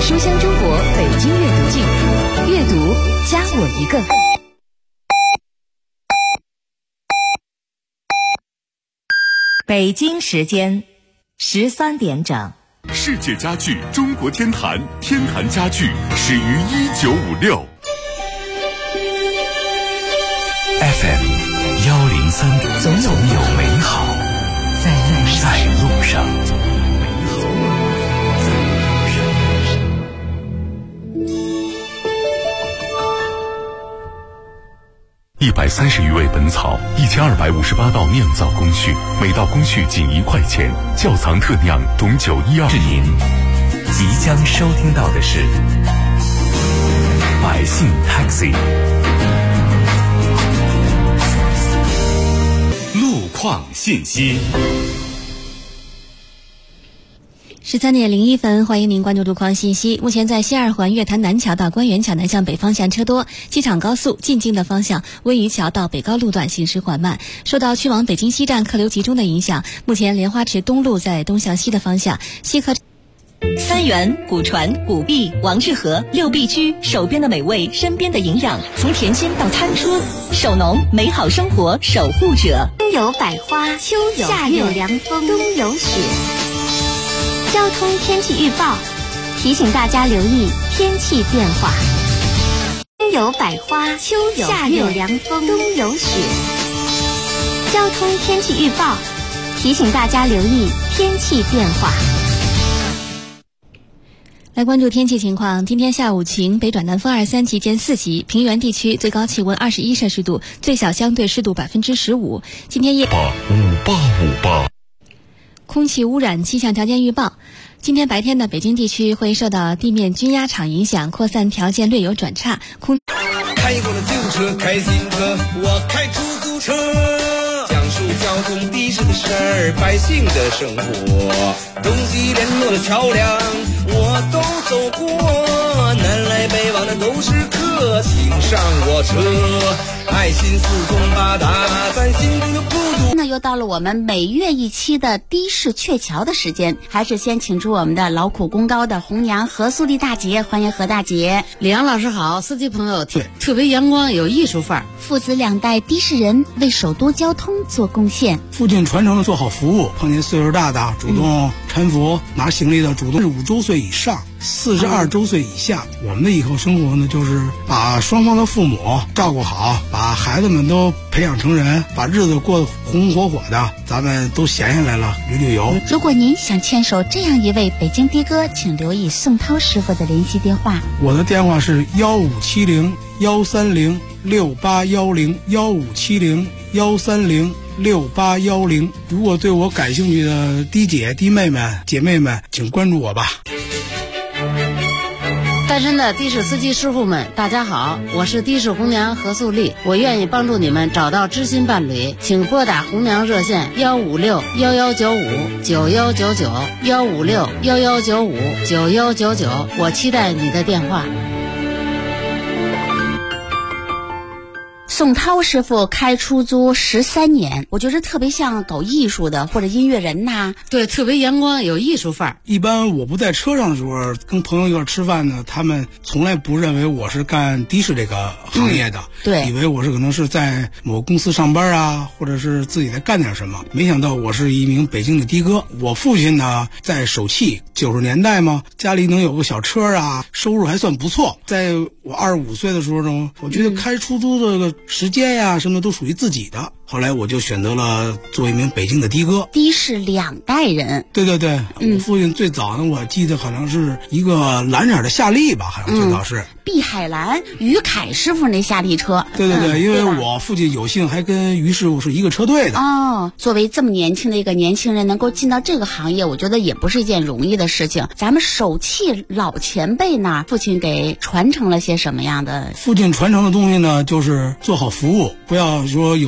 书香中国北京阅读季，阅读加我一个。北京时间13点整。 世界家具中国天坛，天坛家具始于1956。FM 103，总有美好在路上。130余味本草，1258道酿造工序，每道工序仅1块钱。窖藏特酿董酒12。是您即将收听到的是百姓 Taxi。路况信息。 13点01分，欢迎您关注路况信息。目前在西二环月坛南桥到官园桥南向北方向车多，机场高速进京的方向温榆桥到北高路段行驶缓慢。受到去往北京西站客流集中的影响，目前莲花池东路在东向西的方向，西客三元、古传、古碧、王致和6必居，手边的美味，身边的营养，从甜心到餐桌，手农美好生活守护者。 冬有百花，秋有夏有凉风，冬有雪。交通天气预报提醒大家留意天气变化。冬有百花，秋有夏有凉风，冬有雪。交通天气预报提醒大家留意天气变化。 来关注天气情况，今天下午晴，北转南风2、3级见4级，平原地区最高气温21摄氏度，最小相对湿度15%。今天夜 5858 空气污染气象条件预报。今天白天的北京地区会受到地面均压场影响，扩散条件略有转差。 开过了旧车，开新车，我开出租车，讲述交通的士的事儿，百姓的生活，东西联络的桥梁，我都走过，南来北往的都是客，请上我车，爱心四通八达，咱心中的孤独。 那又到了我们每月一期的的士鹊桥的时间，还是先请出我们的劳苦功高的红娘何素丽大姐，欢迎何大姐。 李阳老师好，司机朋友特别阳光有艺术范儿。 父子2代的士人为首都交通做贡献， 父亲传承的做好服务，碰见岁数大的主动搀扶，拿行李的主动，5周岁以上42周岁以下。我们的以后生活呢，就是把双方的父母照顾好，把孩子们都培养成人，把日子过得红红火火的，咱们都闲下来了，旅游。 如果您想牵手这样一位北京的哥，请留意宋涛师傅的联系电话。 我的电话是1570-130-6810，1570-130-6810。如果对我感兴趣的的姐、的妹们、姐妹们，请关注我吧。 单身的的士司机师傅们，大家好，我是的士红娘何素丽，我愿意帮助你们找到知心伴侣，请拨打红娘热线156-1195-9199，156-1195-9199，我期待你的电话。 宋涛师傅开出租13年，我觉得特别像搞艺术的或者音乐人呐。 对，特别阳光有艺术范儿。 一般我不在车上的时候，跟朋友一块吃饭呢，他们从来不认为我是干的士这个行业的， 对， 以为我是可能是在某公司上班啊，或者是自己在干点什么。没想到我是一名北京的的哥。我父亲呢，在首汽90年代嘛，家里能有个小车啊，收入还算不错。在我25岁的时候呢，我觉得开出租这个时间呀什么都属于自己的。后来我就选择了做一名北京的的哥。 的士2代人。 对对对，我父亲最早呢，我记得好像是一个蓝色的夏利吧，好像最早是。 碧海蓝，于凯师傅那夏利车。 对对对，因为我父亲有幸还跟于师傅是一个车队的。 哦，作为这么年轻的一个年轻人，能够进到这个行业，我觉得也不是一件容易的事情。咱们首汽老前辈呢，父亲给传承了些什么样的？ 父亲传承的东西呢，就是做好服务，不要说有了一些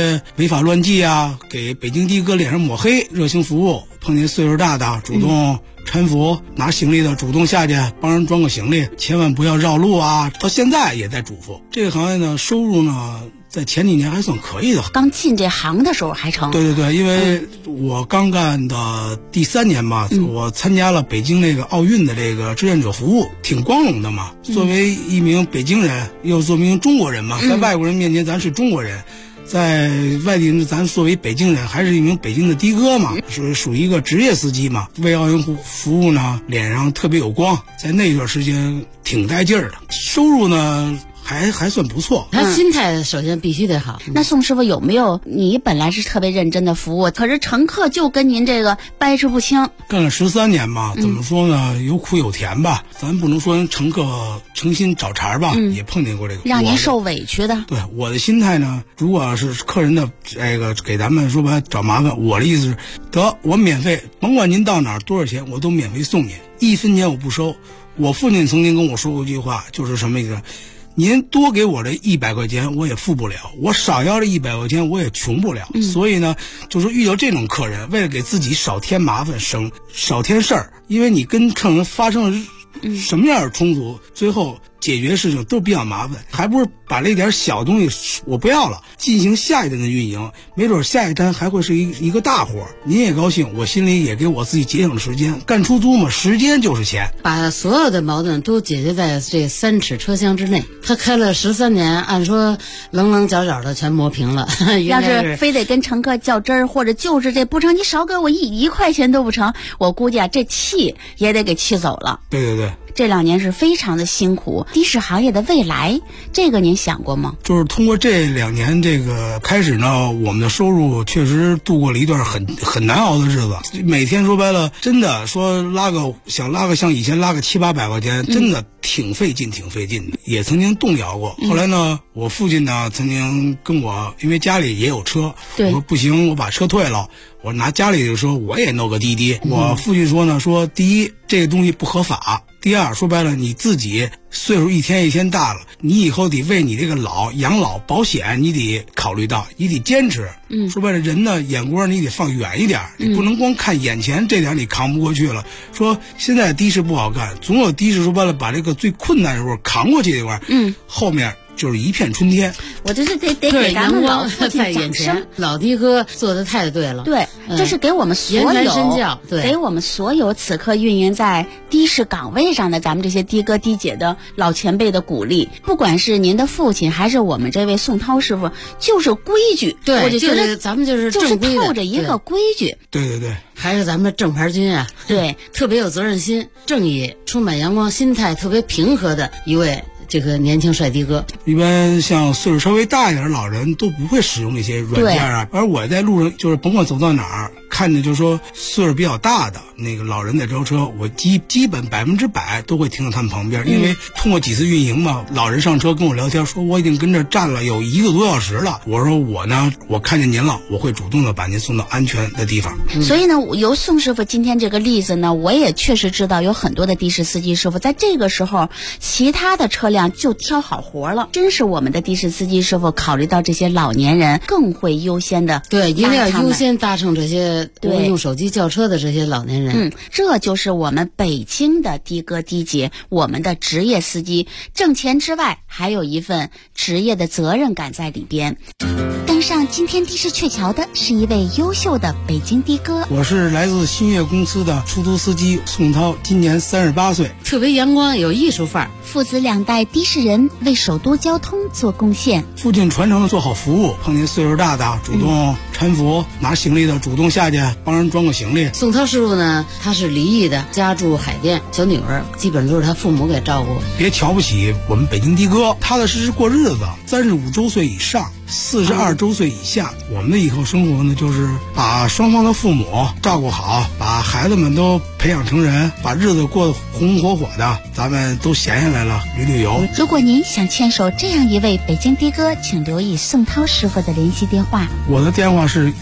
些违法乱纪啊，给北京的哥脸上抹黑，热心服务，碰见岁数大的主动搀扶，拿行李的主动下去帮人装个行李，千万不要绕路啊。到现在也在嘱咐。这个行业呢，收入呢在前几年还算可以的。 刚进这行的时候还成。 对，因为我刚干的第3年吧，我参加了北京那个奥运的这个志愿者服务，挺光荣的嘛。作为一名北京人，又作为一名中国人嘛，在外国人面前咱是中国人，在外地人咱作为北京人还是一名北京的的哥嘛，是属于一个职业司机嘛，为奥运服务呢，脸上特别有光，在那段时间挺带劲儿的，收入呢还算不错。 他心态首先必须得好。 那宋师傅有没有你本来是特别认真的服务，可是乘客就跟您这个掰扯不清？ 干了13年吧，怎么说呢，有苦有甜吧，咱不能说乘客诚心找茬吧，也碰见过这个让您受委屈的。 对，我的心态呢，如果是客人的这个给咱们说白找麻烦，我的意思是得我免费，甭管您到哪儿多少钱我都免费送您，1分钱我不收。我父亲曾经跟我说过一句话，就是什么意思，您多给我这100块钱我也付不了，我少要这100块钱我也穷不了。所以呢，就是遇到这种客人，为了给自己少添麻烦，少添事儿，因为你跟客人发生了什么样的冲突，最后解决事情都比较麻烦，还不是把这点小东西我不要了，进行下一站的运营，没准下一站还会是一个大活。您也高兴，我心里也给我自己节省时间。干出租嘛，时间就是钱， 把所有的矛盾都解决在这3尺车厢之内。他开了13年，按说棱棱角角的全磨平了。 要是非得跟乘客较真儿，或者就是这不成，你少给我1块钱都不成，我估计啊，这气也得给气走了。 对。 这2年是非常的辛苦，的士行业的未来，这个您想过吗？ 就是通过这2年这个开始呢，我们的收入确实度过了一段很难熬的日子。每天说白了，真的说想拉个像以前拉个700-800块钱，真的挺费劲的，也曾经动摇过。后来呢，我父亲呢曾经跟我，因为家里也有车，我说不行，我把车退了，我拿家里的车我也弄个滴滴。我父亲说呢，说第一，这个东西不合法，第二，说白了，你自己岁数一天一天大了，你以后得为你这个养老保险，你得考虑到，你得坚持。说白了，人呢眼光你得放远一点，你不能光看眼前这点你扛不过去了。说现在的士不好干，总有的士说白了把这个最困难的时候扛过去这块，后面就是一片春天。 我就是得给咱们老父亲掌声。 老的哥做的太对了。 对，这是给我们所有言传身教，对， 给我们所有此刻运营在的士岗位上的咱们这些的哥的姐的老前辈的鼓励。不管是您的父亲还是我们这位宋涛师傅，就是规矩。 对， 我就觉得咱们就是正规的， 透着一个规矩。 对， 还是咱们正牌军啊。 对， 特别有责任心、正义、充满阳光、心态特别平和的一位这个年轻帅的哥。 一般像岁数稍微大一点的老人都不会使用这些软件啊，而我在路上就是甭管走到哪儿，看见就是说岁数比较大的那个老人在招车，我基本100%都会停到他们旁边，因为通过几次运营嘛，老人上车跟我聊天说，我已经跟这站了有1个多小时了。我说我呢，我看见您了，我会主动的把您送到安全的地方。 所以呢，由宋师傅今天这个例子呢，我也确实知道有很多的的士司机师傅在这个时候，其他的车辆就挑好活了。真是我们的的士司机师傅考虑到这些老年人，更会优先的对，一定要优先搭乘这些用手机叫车的这些老年人。 这就是我们北京的的哥的姐，我们的职业司机，挣钱之外还有一份职业的责任感在里边。 登上今天的士鹊桥的是一位优秀的北京的哥。 我是来自新月公司的出租司机宋涛，今年38岁， 特别阳光，有艺术范儿。 父子2代的士人为首都交通做贡献。 父亲传承的做好服务，碰见岁数大的主动搀扶，拿行李的主动下去帮人装个行李。 宋涛师傅呢，他是离异的，家住海淀，小女儿基本都是他父母给照顾。 别瞧不起我们北京的哥，踏踏实实过日子。35周岁以上，42周岁以下，我们的以后生活呢，就是把双方的父母照顾好，把孩子们都培养成人，把日子过得红红火火的，咱们都闲下来了，旅游。 如果您想牵手这样一位北京的哥，请留意宋涛师傅的联系电话。 我的电话是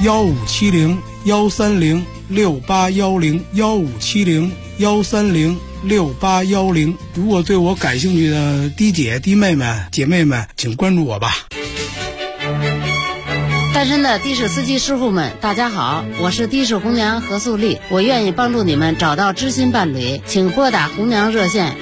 1570-130-6810，1570-130-6810。如果对我感兴趣的的姐弟妹们、姐妹们，请关注我吧。 大单身的的士司机师傅们，大家好，我是的士红娘何素丽，我愿意帮助你们找到知心伴侣，请拨打红娘热线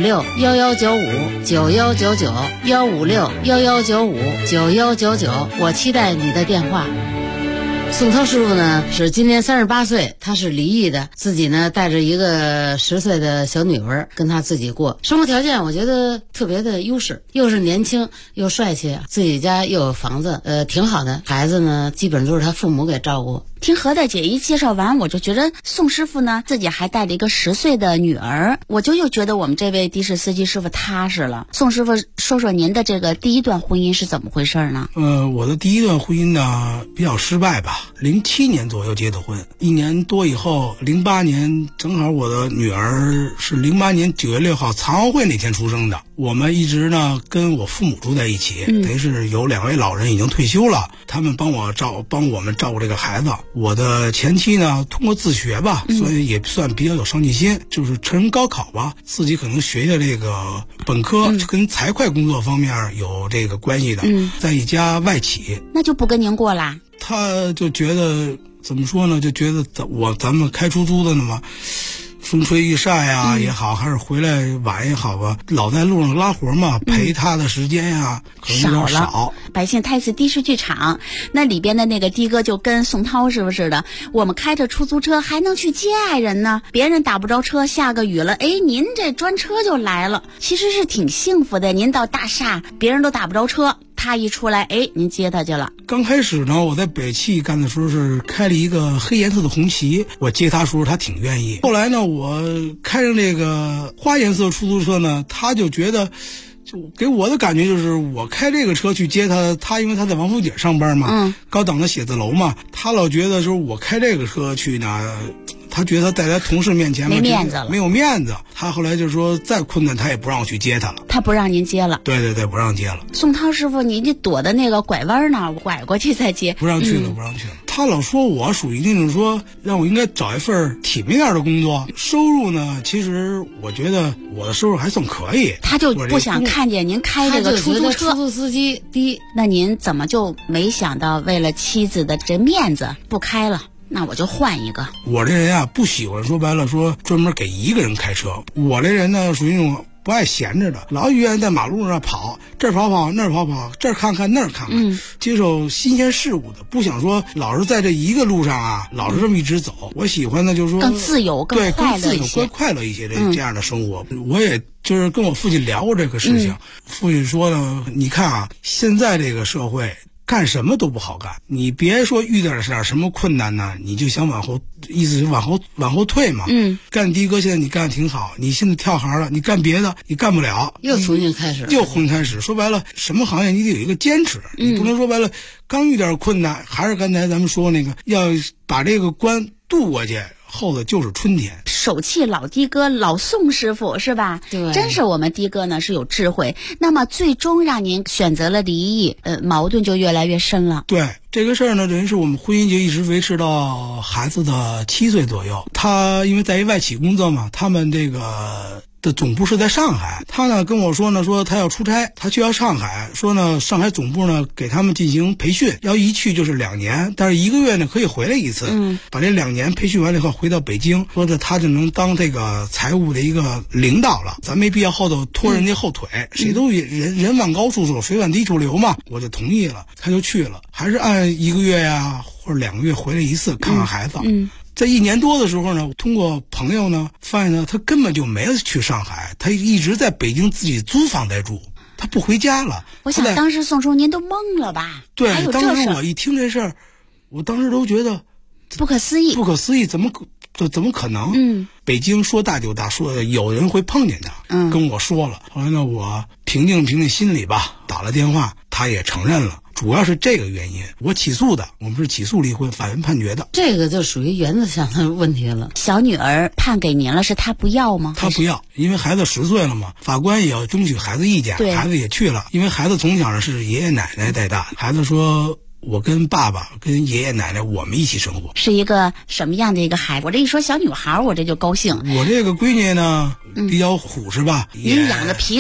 156-1195-9199，156-1195-9199，我期待你的电话。宋涛师傅呢是今年38岁，他是离异的，自己呢带着一个10岁的小女儿跟他自己过，生活条件我觉得特别的优势，又是年轻又帅气，自己家又有房子，挺好的。孩子呢基本都是他父母给照顾。 听何大姐一介绍完，我就觉得宋师傅呢自己还带着一个10岁的女儿，我就又觉得我们这位的士司机师傅踏实了。宋师傅，说说您的这个第一段婚姻是怎么回事呢？ 我的第一段婚姻呢比较失败吧，07年左右结的婚，1年多以后，08年正好我的女儿是08年9月6号残奥会那天出生的。我们一直呢跟我父母住在一起，等于是有2位老人已经退休了，他们帮我们照顾这个孩子。我的前妻呢通过自学吧，所以也算比较有上进心，就是成高考吧，自己可能学学这个本科，跟财会工作方面有这个关系的，在一家外企。 那就不跟您过啦？ 他就觉得怎么说呢，就觉得咱们开出租的呢嘛，风吹日晒呀也好，还是回来晚也好吧，老在路上拉活嘛，陪他的时间呀可能有点少。 百姓太次的士剧场那里边的那个的哥就跟宋涛是不是的，我们开着出租车还能去接爱人呢，别人打不着车，下个雨了，您这专车就来了，其实是挺幸福的。您到大厦别人都打不着车，他一出来，您接他去了。 刚开始呢，我在北汽干的时候是开了一个黑颜色的红旗，我接他时候他挺愿意。后来呢，我开上这个花颜色出租车呢，他就觉得，就给我的感觉就是我开这个车去接他，他因为他在王府井上班嘛，高档的写字楼嘛，他老觉得就是我开这个车去呢，他觉得在他同事面前没面子了， 没有面子。他后来就说再困难他也不让我去接他了。 他不让您接了？ 对对对，不让接了。 宋涛师傅，你躲的那个拐弯呢，拐过去再接。 不让去了，不让去了。他老说我属于那种说让我应该找一份体面点的工作，收入呢，其实我觉得我的收入还算可以。 他就不想看见您开这个出租车， 出租司机低。 那您怎么就没想到为了妻子的这面子不开了？那我就换一个。我这人啊，不喜欢说白了说专门给一个人开车。我这人呢，属于那种不爱闲着的，老愿意在马路上跑，这儿跑跑那儿跑跑，这儿看看那儿看看，接受新鲜事物的，不想说老是在这一个路上啊，老是这么一直走。我喜欢的就是说更自由、更快乐一些， 更快乐一些这样的生活。我也就是跟我父亲聊过这个事情，父亲说呢，你看啊，现在这个社会干什么都不好干，你别说遇到点什么困难呢，你就想往后，意思是往后退嘛。干的哥现在你干得挺好，你现在跳行了，你干别的你干不了， 又重新开始。 说白了，什么行业你得有一个坚持，你不能说白了，刚遇点困难，还是刚才咱们说那个，要把这个关渡过去。后的就是春天。 手气老的哥老宋师傅是吧？ 对， 真是我们的哥呢是有智慧。那么最终让您选择了离异，矛盾就越来越深了。 对这个事儿呢，等于是我们婚姻就一直维持到孩子的7岁左右。他因为在一外企工作嘛，他们这个的总部是在上海，他呢跟我说呢，说他要出差，他去到上海，说呢上海总部呢给他们进行培训，要一去就是2年，但是1个月呢可以回来一次，把这2年培训完了以后回到北京，说的他就能当这个财务的一个领导了，咱没必要后头拖人家后腿，谁都人往高处走，水往低处流嘛，我就同意了，他就去了，还是按1个月呀或者2个月回来一次看看孩子。在1年多的时候呢，通过朋友呢发现呢，他根本就没有去上海，他一直在北京自己租房在住，他不回家了。 我想当时宋叔您都懵了吧？ 对，当时我一听这事儿，我当时都觉得不可思议， 怎么可能？北京说大就大，说有人会碰见他，跟我说了。后来呢，我平静心里吧，打了电话，他也承认了。主要是这个原因，我起诉的，我们是起诉离婚，法院判决的。 这个就属于原则上的问题了。 小女儿判给您了，是她不要吗？ 她不要，因为孩子10岁了嘛，法官也要争取孩子意见，孩子也去了，因为孩子从小是爷爷奶奶带大的，孩子说我跟爸爸跟爷爷奶奶我们一起生活。 是一个什么样的一个孩子？我这一说小女孩，我这就高兴。 我这个闺女呢比较虎实吧， 您养的皮实。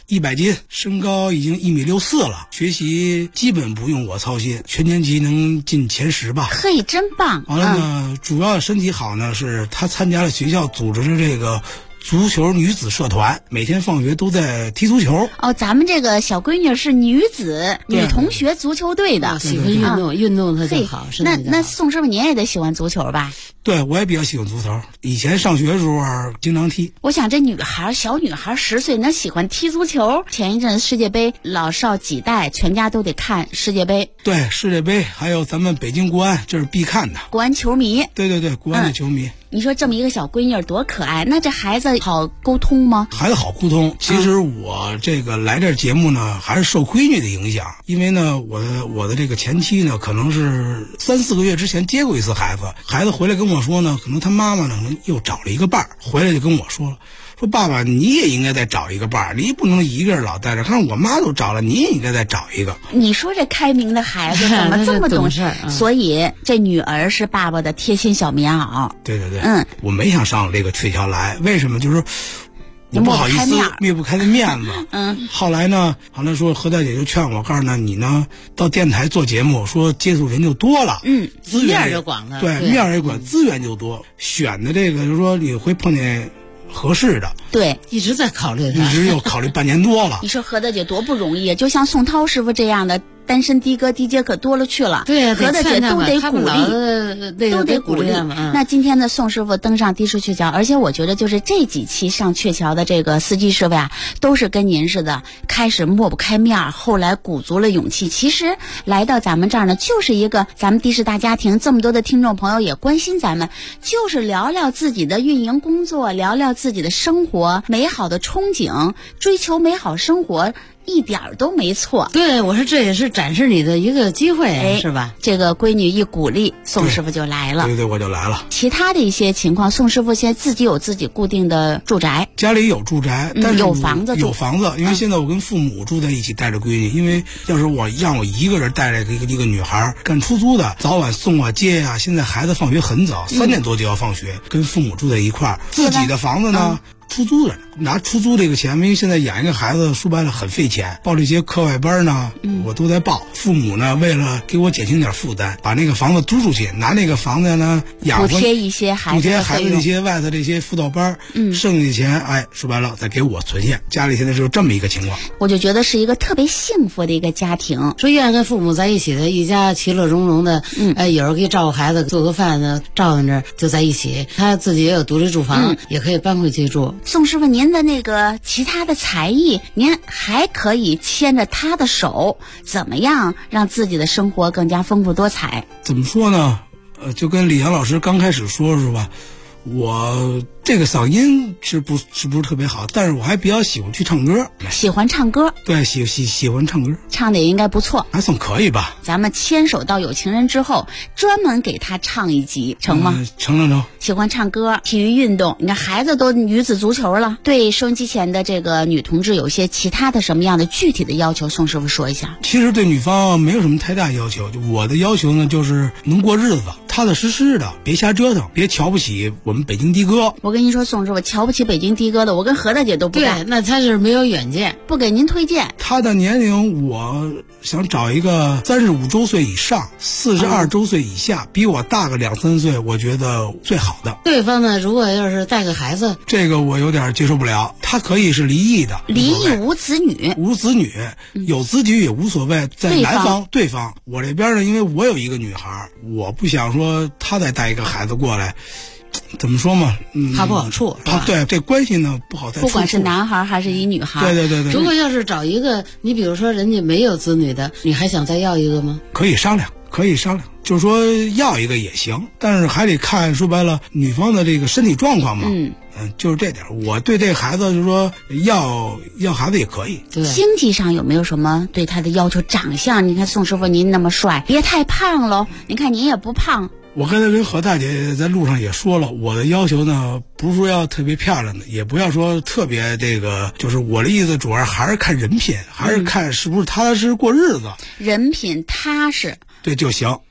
100斤，身高已经1.64米了，学习基本不用我操心，全年级能进前10吧。 嘿，真棒！ 完了呢，主要身体好呢，是他参加了学校组织的这个足球女子社团，每天放学都在踢足球。 哦，咱们这个小闺女是女同学足球队的， 喜欢运动，运动她就好。 那宋师傅您也得喜欢足球吧？ 对，我也比较喜欢足球，以前上学的时候经常踢。 我想这小女孩10岁能喜欢踢足球，前一阵世界杯老少几代全家都得看世界杯。 对，世界杯还有咱们北京国安，这是必看的。 国安球迷。 对，国安的球迷。 你说这么一个小闺女多可爱，那这孩子好沟通吗？ 孩子好沟通。其实我这个来这节目呢，还是受闺女的影响，因为呢，我的这个前妻呢，可能是3、4个月之前接过一次孩子，孩子回来跟我说呢，可能他妈妈呢又找了一个伴儿，回来就跟我说爸爸，你也应该再找一个伴儿，你不能一个人老在这，看我妈都找了，你也应该再找一个。 你说这开明的孩子怎么这么懂事？所以这女儿是爸爸的贴心小棉袄。 对，我没想上这个鹊桥来，为什么？就是我不好意思灭不开的面子。后来呢，好像说何大姐就劝我，告诉呢，你呢到电台做节目，说接触人就多了，资源就广了， 对，面也广，资源就多，选的这个就是说你会碰见合适的。 对， 一直在考虑他， 一直又考虑半年多了。 你说何大姐多不容易，就像宋涛师傅这样的单身的哥的姐可多了去了。 对呀， 何大姐都得鼓励， 都得鼓励。那今天的宋师傅登上的士鹊桥，而且我觉得就是这几期上鹊桥的这个司机师傅呀，都是跟您似的，开始抹不开面，后来鼓足了勇气。其实来到咱们这儿呢，就是一个咱们的士大家庭，这么多的听众朋友也关心咱们，就是聊聊自己的运营工作，聊聊自己的生活，美好的憧憬，追求美好生活。一点都没错。 对，我说这也是展示你的一个机会，是吧？ 这个闺女一鼓励，宋师傅就来了。 对，我就来了。 其他的一些情况，宋师傅现在自己有自己固定的住宅， 家里有住宅，但是有房子住， 有房子。因为现在我跟父母住在一起，带着闺女。因为要是让我一个人带着一个女孩干出租的，早晚送啊接啊。现在孩子放学很早，3点多就要放学，跟父母住在一块儿。自己的房子呢？出租的，拿出租这个钱，因为现在养一个孩子说白了很费钱，报这些课外班呢，我都在报。父母呢，为了给我减轻点负担，把那个房子租出去，拿那个房子呢养补贴一些孩子那些外头这些辅导班，剩下的钱，说白了再给我存下。家里现在是这么一个情况， 我就觉得是一个特别幸福的一个家庭， 说愿意跟父母在一起的一家其乐融融的，有人可以照顾孩子，做个饭呢，照应着就在一起。他自己也有独立住房，也可以搬回去住。 宋师傅，您的那个其他的才艺，您还可以牵着他的手，怎么样让自己的生活更加丰富多彩？ 怎么说呢？就跟李阳老师刚开始说是吧？我这个嗓音是不是特别好，但是我还比较喜欢去唱歌。 喜欢唱歌？ 对，喜欢唱歌， 唱的也应该不错， 还算可以吧。 咱们牵手到有情人之后，专门给他唱一集，成吗？ 成。 喜欢唱歌，体育运动，你看孩子都女子足球了。对收音机前的这个女同志，有些其他的什么样的具体的要求，宋师傅说一下。 其实对女方没有什么太大要求，就我的要求呢，就是能过日子，踏踏实实的，别瞎折腾，别瞧不起我们北京的哥。 我跟您说，宋师傅瞧不起北京的哥的，我跟何大姐都不干。 对，那他是没有远见， 不给您推荐。 他的年龄，我想找一个35周岁以上，42周岁以下，比我大个2、3岁，我觉得最好的。 对方呢，如果要是带个孩子， 这个我有点接受不了。他可以是离异的， 离异无子女， 有子女也无所谓。在男方对方，我这边呢，因为我有一个女孩，我不想说他再带一个孩子过来。怎么说嘛？ 他不好处， 对这关系呢不好再处。 不管是男孩还是一女孩， 对。 如果要是找一个，你比如说人家没有子女的，你还想再要一个吗？ 可以商量，就是说要一个也行，但是还得看说白了女方的这个身体状况嘛。就是这点，我对这孩子就是说要孩子也可以。 对， 经济上有没有什么对他的要求？长相，你看宋师傅您那么帅，别太胖喽。你看您也不胖。 我刚才跟何大姐在路上也说了，我的要求呢，不是说要特别漂亮的，也不要说特别这个，就是我的意思，主要还是看人品，还是看是不是踏踏实实过日子。 人品踏实， 对就行。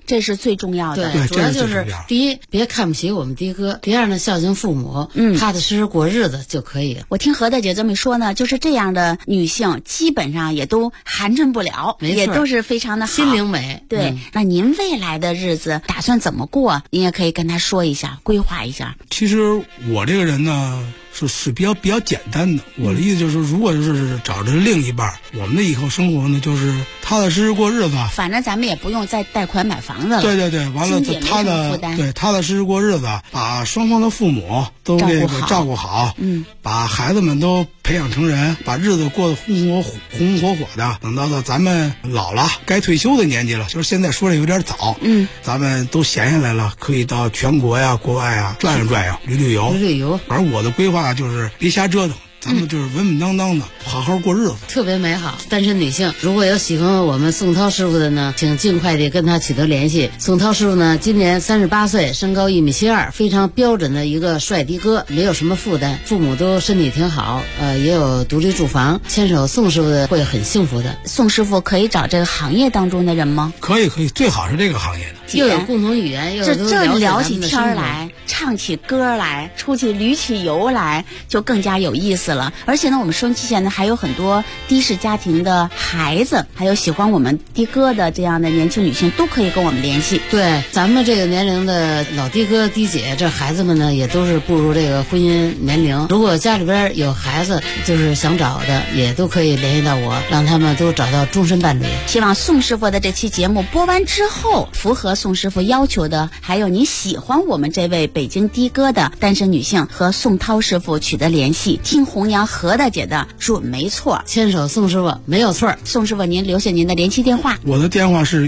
这是最重要的。 对，主要就是第一，别看不起我们的哥；第二呢，孝敬父母，踏踏实实过日子就可以了。 我听何大姐这么说呢，就是这样的女性基本上也都寒碜不了，也都是非常的好， 心灵美。 对，那您未来的日子打算怎么过？您也可以跟她说一下，规划一下。 其实我这个人呢，是比较简单的。我的意思就是，如果是找着另一半，我们的以后生活呢，就是踏踏实实过日子。 反正咱们也不用再贷款买房子了。 对，完了踏踏实实过日子，把双方的父母都这个照顾好，把孩子们都培养成人，把日子过得红红火火的。等到咱们老了，该退休的年纪了，就是现在说的有点早，咱们都闲下来了，可以到全国呀、国外呀转悠、旅游。反正我的规划就是别瞎折腾。咱们就是稳稳当当的，好好过日子， 特别美好。单身女性如果有喜欢我们宋涛师傅的呢，请尽快地跟他取得联系。宋涛师傅呢，今年38岁，身高1.72米，非常标准的一个帅的哥，没有什么负担，父母都身体挺好，也有独立住房。牵手宋师傅的会很幸福的。 宋师傅可以找这个行业当中的人吗？ 可以，最好是这个行业的， 又有共同语言，又这聊起天来，唱起歌来，出去旅起游来，就更加有意思了。而且呢，我们收音机前呢还有很多的士家庭的孩子，还有喜欢我们的哥的这样的年轻女性，都可以跟我们联系。 对，咱们这个年龄的老的哥的姐，这孩子们呢也都是步入这个婚姻年龄。如果家里边有孩子，就是想找的，也都可以联系到我，让他们都找到终身伴侣。 希望宋师傅的这期节目播完之后，符合宋师傅要求的，还有你喜欢我们这位北京的哥的单身女性，和宋涛师傅取得联系，听红娘何大姐的准没错， 牵手宋师傅没有错。 宋师傅，您留下您的联系电话。 我的电话是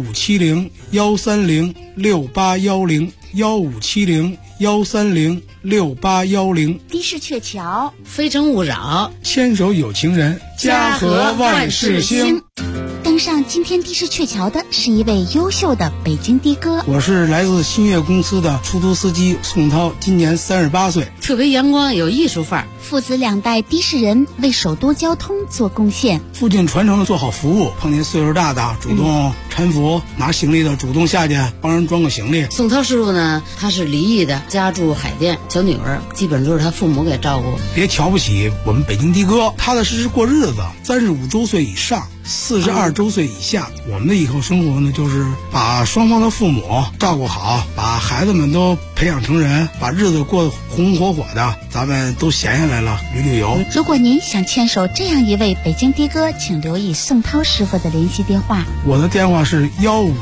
1570-130-6810，1570-130-6810。 的士鹊桥， 非诚勿扰， 牵手有情人，家和万事兴。 登上今天的士鹊桥的是一位优秀的北京的哥。 我是来自新月公司的出租司机宋涛，今年38岁， 特别阳光，有艺术范儿。 父子2代的士人为首都交通做贡献。 父亲传承了做好服务，碰见岁数大的主动搀扶，拿行李的主动下去帮人装个行李。 宋涛师傅呢，他是离异的，家住海淀，小女儿基本都是他父母给照顾。 别瞧不起我们北京的哥，踏踏实实过日子。35周岁以上，42周岁以下，我们的以后生活呢，就是把双方的父母照顾好，把孩子们都培养成人，把日子过得红红火火的。咱们都闲下来了，旅游。 如果您想牵手这样一位北京的哥，请留意宋涛师傅的联系电话。 我的电话是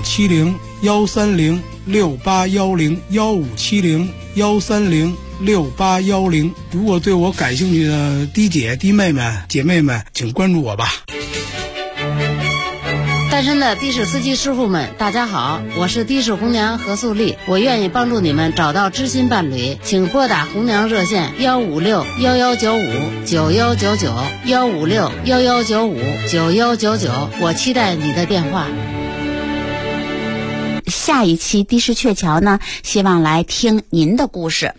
1570-130-6810，1570-130-6810。如果对我感兴趣的的姐妹们，请关注我吧。 单身的的士司机师傅们，大家好，我是的士红娘何素丽，我愿意帮助你们找到知心伴侣，请拨打红娘热线156-1195-9195，156-1195-9199，我期待你的电话。 下一期的士鹊桥呢，希望来听您的故事。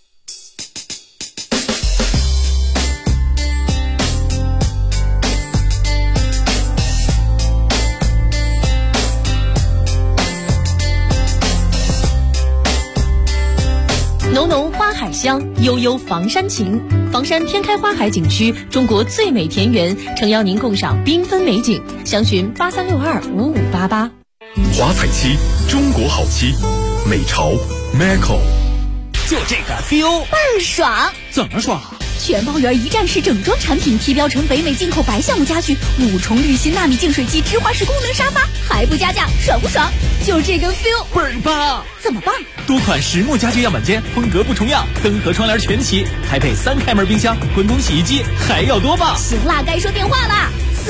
浓浓花海香，悠悠房山情。房山天开花海景区，中国最美田园，诚邀您共赏缤纷美景。详询83625588。 华彩漆，中国好漆，美潮 Macco。 就这个 feel 倍儿爽。 怎么爽？ 全包圆一站式整装产品，提标成北美进口白橡木家具，5重滤芯纳米净水机，直滑式功能沙发，还不加价，爽不爽？就这个 feel 倍儿棒！ 怎么办？ 多款实木家具样板间，风格不重样，灯和窗帘全齐，还配3开门冰箱、滚筒洗衣机，还要多棒！ 行啦，该说电话啦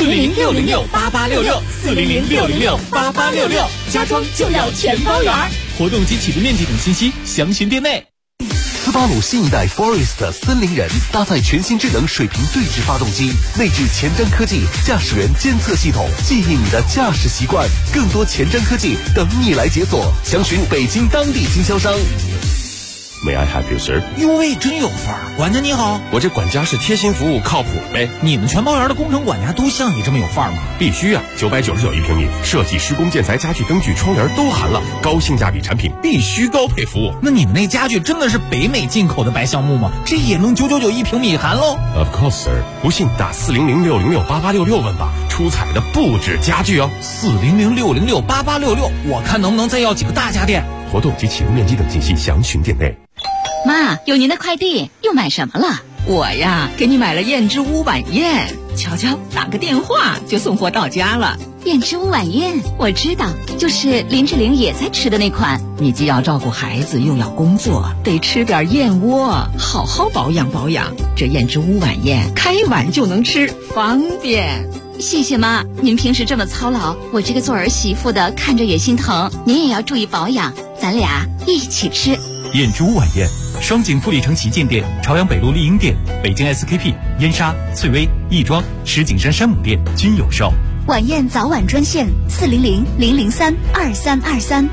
，406068866，406068866，家装就要全包圆。活动及起步面积等信息，详询店内。 斯巴鲁新一代 Forest 森林人搭载全新智能水平对置发动机，内置前瞻科技驾驶员监测系统，记忆你的驾驶习惯，更多前瞻科技等你来解锁。详询北京当地经销商。 May I help you, sir？ 哟喂，真有范儿！管家你好， 我这管家是贴心服务，靠谱呗。 你们全包园的工程管家都像你这么有范儿吗？ 必须啊！999一平米，设计、施工、建材、家具、灯具、窗帘都含了，高性价比产品必须高配服务。 那你们那家具真的是北美进口的白橡木吗？这也能999一平米含喽 ？Of course, sir。不信打400-606-8866问吧，出彩的不止家具哦。 400-606-8866，我看能不能再要几个大家电。 活动及启用面积等信息详询店内。 妈，有您的快递，又买什么了？ 我呀，给你买了燕之屋晚宴，瞧瞧，打个电话就送货到家了。 燕之屋晚宴，我知道，就是林志玲也在吃的那款。 你既要照顾孩子，又要工作，得吃点燕窝，好好保养保养。这燕之屋晚宴，开碗就能吃，方便。 谢谢妈，您平时这么操劳，我这个做儿媳妇的看着也心疼。您也要注意保养，咱俩一起吃。 燕之屋晚宴，双井富力城旗舰店、朝阳北路丽婴店、北京 SKP、燕莎、翠微、亦庄、石景山山姆店均有售。 晚宴早晚专线400-003-2323。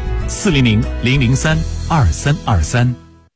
400-003-2323。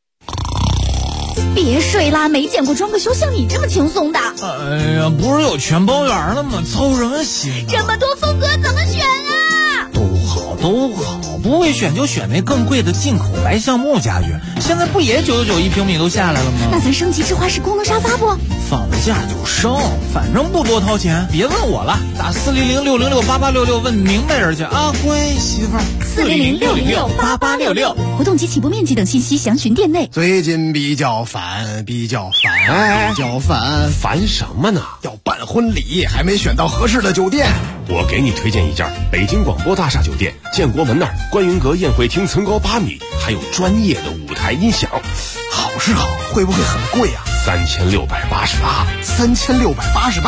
别睡啦，没见过装个修像你这么轻松的。 哎呀，不是有全包园了吗？操什么心？ 这么多风格怎么选啊？ 都好，不会选就选那更贵的进口白橡木家具。现在不也999一平米都下来了吗？ 那咱升级智化式功能沙发不？ 放了假就升，反正不多掏钱。别问我了，打400-606-8866问明白人去啊，乖媳妇儿。 400-606-8866，活动及起步面积等信息详询店内。 最近比较烦， 烦什么呢？ 要办婚礼，还没选到合适的酒店。 我给你推荐一家北京广播大厦酒店，建国门那儿观云阁宴会厅层高8米，还有专业的舞台音响。 好是好，会不会很贵啊？ 3688。 3688。